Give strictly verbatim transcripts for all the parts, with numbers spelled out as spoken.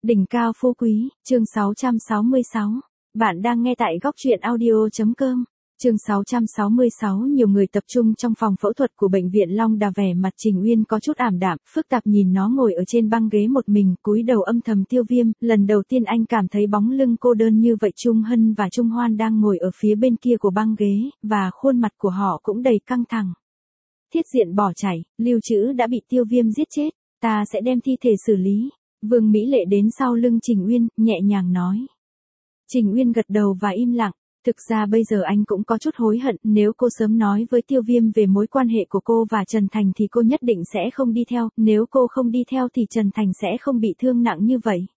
Đỉnh cao phú quý, chương sáu trăm sáu mươi sáu. Bạn đang nghe tại góc truyện audio.com. Chương sáu trăm sáu mươi sáu. Nhiều người tập trung trong phòng phẫu thuật của bệnh viện Long Đà, vẻ mặt Trình Uyên có chút ảm đạm, phức tạp nhìn nó ngồi ở trên băng ghế một mình, cúi đầu âm thầm tiêu viêm. Lần đầu tiên anh cảm thấy bóng lưng cô đơn như vậy. Trung Hân và Trung Hoan đang ngồi ở phía bên kia của băng ghế, và khuôn mặt của họ cũng đầy căng thẳng. Thiết Diện bỏ chạy, Lưu Trữ đã bị tiêu viêm giết chết, ta sẽ đem thi thể xử lý. Vương Mỹ Lệ đến sau lưng Trình Uyên, nhẹ nhàng nói. Trình Uyên gật đầu và im lặng. Thực ra bây giờ anh cũng có chút hối hận, nếu cô sớm nói với tiêu viêm về mối quan hệ của cô và Trần Thành thì cô nhất định sẽ không đi theo, nếu cô không đi theo thì Trần Thành sẽ không bị thương nặng như vậy.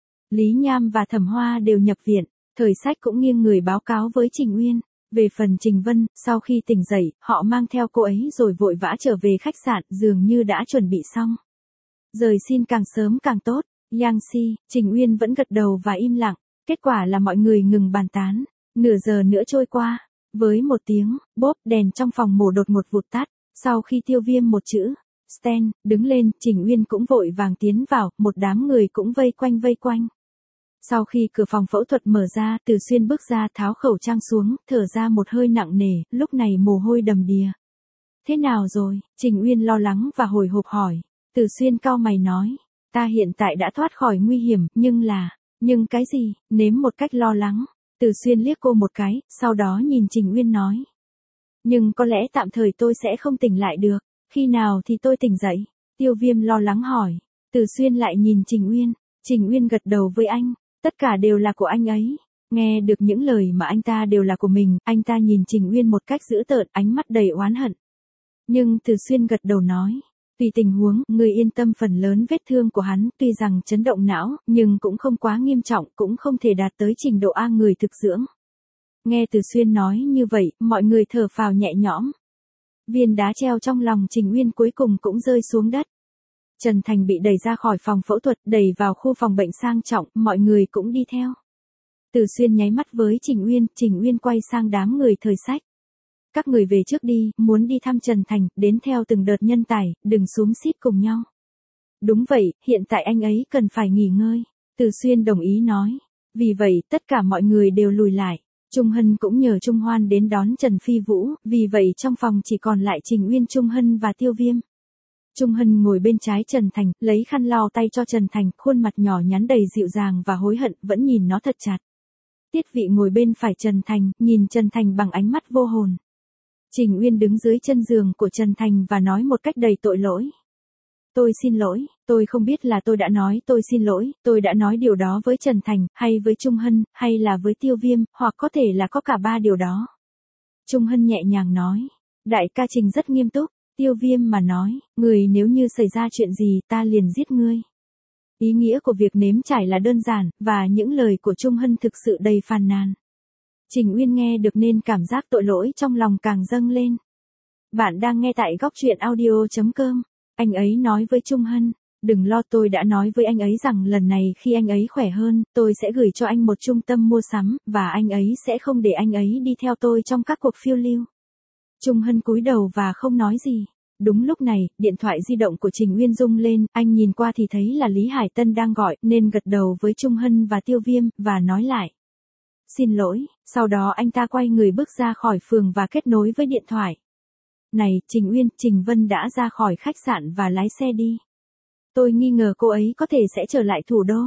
Lý Nham và Thẩm Hoa đều nhập viện, Thời Sách cũng nghiêng người báo cáo với Trình Uyên. Về phần Trình Vân, sau khi tỉnh dậy, họ mang theo cô ấy rồi vội vã trở về khách sạn, dường như đã chuẩn bị xong. Rời xin càng sớm càng tốt. Yang Si, Trình Uyên vẫn gật đầu và im lặng. Kết quả là mọi người ngừng bàn tán. Nửa giờ nữa trôi qua. Với một tiếng, bốp, đèn trong phòng mổ đột ngột vụt tắt. Sau khi tiêu viêm một chữ, Sten, đứng lên, Trình Uyên cũng vội vàng tiến vào, một đám người cũng vây quanh vây quanh. Sau khi cửa phòng phẫu thuật mở ra, Từ Xuyên bước ra, tháo khẩu trang xuống, thở ra một hơi nặng nề, lúc này mồ hôi đầm đìa. Thế nào rồi? Trình Uyên lo lắng và hồi hộp hỏi. Từ Xuyên cau mày nói. Ta hiện tại đã thoát khỏi nguy hiểm, nhưng là... Nhưng cái gì? Nếm một cách lo lắng. Từ Xuyên liếc cô một cái, sau đó nhìn Trình Uyên nói. Nhưng có lẽ tạm thời tôi sẽ không tỉnh lại được. Khi nào thì tôi tỉnh dậy? Tiêu viêm lo lắng hỏi. Từ Xuyên lại nhìn Trình Uyên. Trình Uyên gật đầu với anh. Tất cả đều là của anh ấy. Nghe được những lời mà anh ta đều là của mình, anh ta nhìn Trình Uyên một cách dữ tợn, ánh mắt đầy oán hận. Nhưng Từ Xuyên gật đầu nói. Tùy tình huống, người yên tâm, phần lớn vết thương của hắn tuy rằng chấn động não, nhưng cũng không quá nghiêm trọng, cũng không thể đạt tới trình độ A người thực dưỡng. Nghe Từ Xuyên nói như vậy, mọi người thở phào nhẹ nhõm. Viên đá treo trong lòng Trình Uyên cuối cùng cũng rơi xuống đất. Trần Thành bị đẩy ra khỏi phòng phẫu thuật, đẩy vào khu phòng bệnh sang trọng, mọi người cũng đi theo. Từ Xuyên nháy mắt với Trình Uyên, Trình Uyên quay sang đám người Thời Sách. Các người về trước đi, muốn đi thăm Trần Thành, đến theo từng đợt nhân tài, đừng xúm xít cùng nhau. Đúng vậy, hiện tại anh ấy cần phải nghỉ ngơi. Từ Xuyên đồng ý nói. Vì vậy, tất cả mọi người đều lùi lại. Trung Hân cũng nhờ Trung Hoan đến đón Trần Phi Vũ, vì vậy trong phòng chỉ còn lại Trình Uyên, Trung Hân và Tiêu Viêm. Trung Hân ngồi bên trái Trần Thành, lấy khăn lau tay cho Trần Thành, khuôn mặt nhỏ nhắn đầy dịu dàng và hối hận, vẫn nhìn nó thật chặt. Tiết Vị ngồi bên phải Trần Thành, nhìn Trần Thành bằng ánh mắt vô hồn. Trình Uyên đứng dưới chân giường của Trần Thành và nói một cách đầy tội lỗi. Tôi xin lỗi, tôi không biết là tôi đã nói tôi xin lỗi, tôi đã nói điều đó với Trần Thành, hay với Trung Hân, hay là với Tiêu Viêm, hoặc có thể là có cả ba điều đó. Trung Hân nhẹ nhàng nói. Đại ca Trình rất nghiêm túc. Tiêu Viêm mà nói, người nếu như xảy ra chuyện gì ta liền giết ngươi. Ý nghĩa của việc nếm trải là đơn giản, và những lời của Trung Hân thực sự đầy phàn nàn. Trình Uyên nghe được nên cảm giác tội lỗi trong lòng càng dâng lên. Bạn đang nghe tại góc truyện audio.com. Anh ấy nói với Trung Hân, đừng lo, tôi đã nói với anh ấy rằng lần này khi anh ấy khỏe hơn, tôi sẽ gửi cho anh một trung tâm mua sắm, và anh ấy sẽ không để anh ấy đi theo tôi trong các cuộc phiêu lưu. Trung Hân cúi đầu và không nói gì. Đúng lúc này, điện thoại di động của Trình Uyên rung lên, anh nhìn qua thì thấy là Lý Hải Tân đang gọi, nên gật đầu với Trung Hân và Tiêu Viêm, và nói lại. Xin lỗi, sau đó anh ta quay người bước ra khỏi phường và kết nối với điện thoại. Này, Trình Uyên, Trình Vân đã ra khỏi khách sạn và lái xe đi. Tôi nghi ngờ cô ấy có thể sẽ trở lại thủ đô.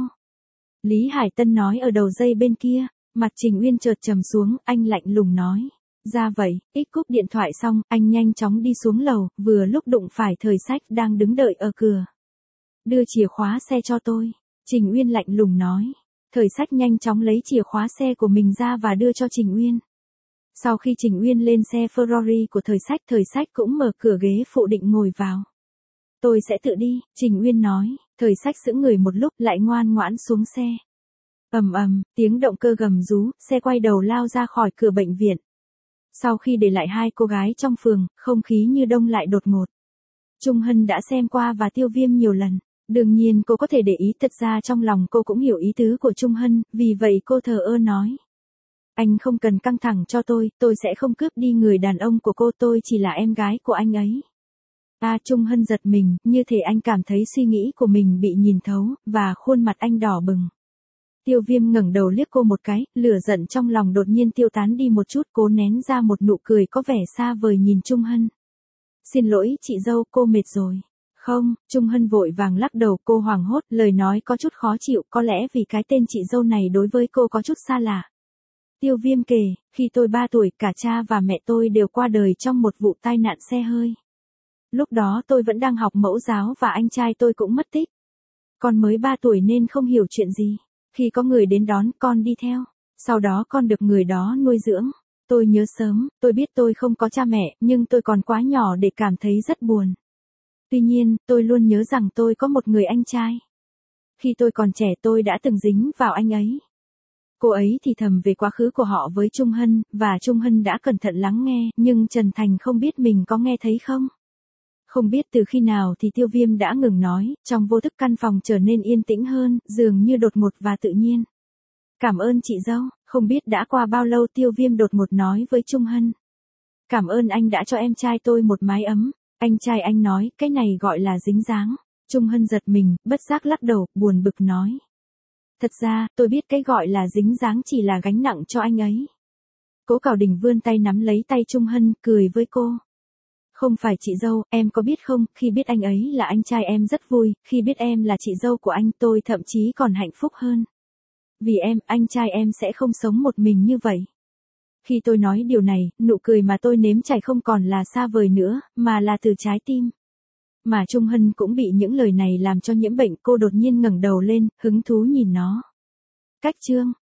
Lý Hải Tân nói ở đầu dây bên kia, mặt Trình Uyên chợt trầm xuống, anh lạnh lùng nói. Ra vậy, ít cúp điện thoại xong, anh nhanh chóng đi xuống lầu, vừa lúc đụng phải Thời Sách đang đứng đợi ở cửa. Đưa chìa khóa xe cho tôi. Trình Uyên lạnh lùng nói. Thời Sách nhanh chóng lấy chìa khóa xe của mình ra và đưa cho Trình Uyên. Sau khi Trình Uyên lên xe Ferrari của Thời Sách, Thời Sách cũng mở cửa ghế phụ định ngồi vào. Tôi sẽ tự đi, Trình Uyên nói. Thời Sách sững người một lúc lại ngoan ngoãn xuống xe. Ầm ầm, tiếng động cơ gầm rú, xe quay đầu lao ra khỏi cửa bệnh viện. Sau khi để lại hai cô gái trong phường, không khí như đông lại đột ngột. Trung Hân đã xem qua và Tiêu Viêm nhiều lần. Đương nhiên cô có thể để ý, thật ra trong lòng cô cũng hiểu ý tứ của Trung Hân, vì vậy cô thờ ơ nói. Anh không cần căng thẳng cho tôi, tôi sẽ không cướp đi người đàn ông của cô, tôi chỉ là em gái của anh ấy. A Trung Hân giật mình, như thể anh cảm thấy suy nghĩ của mình bị nhìn thấu, và khuôn mặt anh đỏ bừng. Tiêu Viêm ngẩng đầu liếc cô một cái, lửa giận trong lòng đột nhiên tiêu tán đi một chút, cố nén ra một nụ cười có vẻ xa vời nhìn Trung Hân. Xin lỗi chị dâu, cô mệt rồi. Không, Trung Hân vội vàng lắc đầu, cô hoảng hốt, lời nói có chút khó chịu, có lẽ vì cái tên chị dâu này đối với cô có chút xa lạ. Tiêu Viêm kể, khi tôi ba tuổi, cả cha và mẹ tôi đều qua đời trong một vụ tai nạn xe hơi. Lúc đó tôi vẫn đang học mẫu giáo và anh trai tôi cũng mất tích. Con mới ba tuổi nên không hiểu chuyện gì. Khi có người đến đón, con đi theo. Sau đó con được người đó nuôi dưỡng. Tôi nhớ sớm, tôi biết tôi không có cha mẹ, nhưng tôi còn quá nhỏ để cảm thấy rất buồn. Tuy nhiên, tôi luôn nhớ rằng tôi có một người anh trai. Khi tôi còn trẻ tôi đã từng dính vào anh ấy. Cô ấy thì thầm về quá khứ của họ với Trung Hân, và Trung Hân đã cẩn thận lắng nghe, nhưng Trần Thành không biết mình có nghe thấy không. Không biết từ khi nào thì Tiêu Viêm đã ngừng nói, trong vô thức căn phòng trở nên yên tĩnh hơn, dường như đột ngột và tự nhiên. Cảm ơn chị dâu, không biết đã qua bao lâu Tiêu Viêm đột ngột nói với Trung Hân. Cảm ơn anh đã cho em trai tôi một mái ấm. Anh trai anh nói, cái này gọi là dính dáng. Trung Hân giật mình, bất giác lắc đầu, buồn bực nói. Thật ra, tôi biết cái gọi là dính dáng chỉ là gánh nặng cho anh ấy. Cố Cảo Đình vươn tay nắm lấy tay Trung Hân, cười với cô. Không phải chị dâu, em có biết không, khi biết anh ấy là anh trai em rất vui, khi biết em là chị dâu của anh tôi thậm chí còn hạnh phúc hơn. Vì em, anh trai em sẽ không sống một mình như vậy. Khi tôi nói điều này, nụ cười mà tôi nếm trải không còn là xa vời nữa, mà là từ trái tim. Mà Trung Hân cũng bị những lời này làm cho nhiễm bệnh, cô đột nhiên ngẩng đầu lên, hứng thú nhìn nó. Cách chương